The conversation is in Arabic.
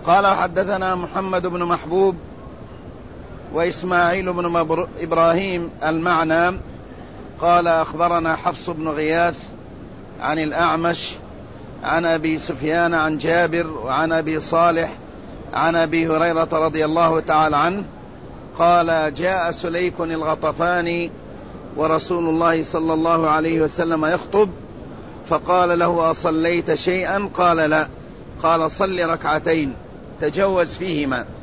قال حدثنا محمد بن محبوب وإسماعيل بن إبراهيم المعنى قال أخبرنا حفص بن غياث عن الأعمش عن أبي سفيان عن جابر وعن أبي صالح عن أبي هريرة رضي الله تعالى عنه قال جاء سليك الغطفاني ورسول الله صلى الله عليه وسلم يخطب فقال له أصليت شيئا؟ قال لا. قال صل ركعتين تجوز فيهما.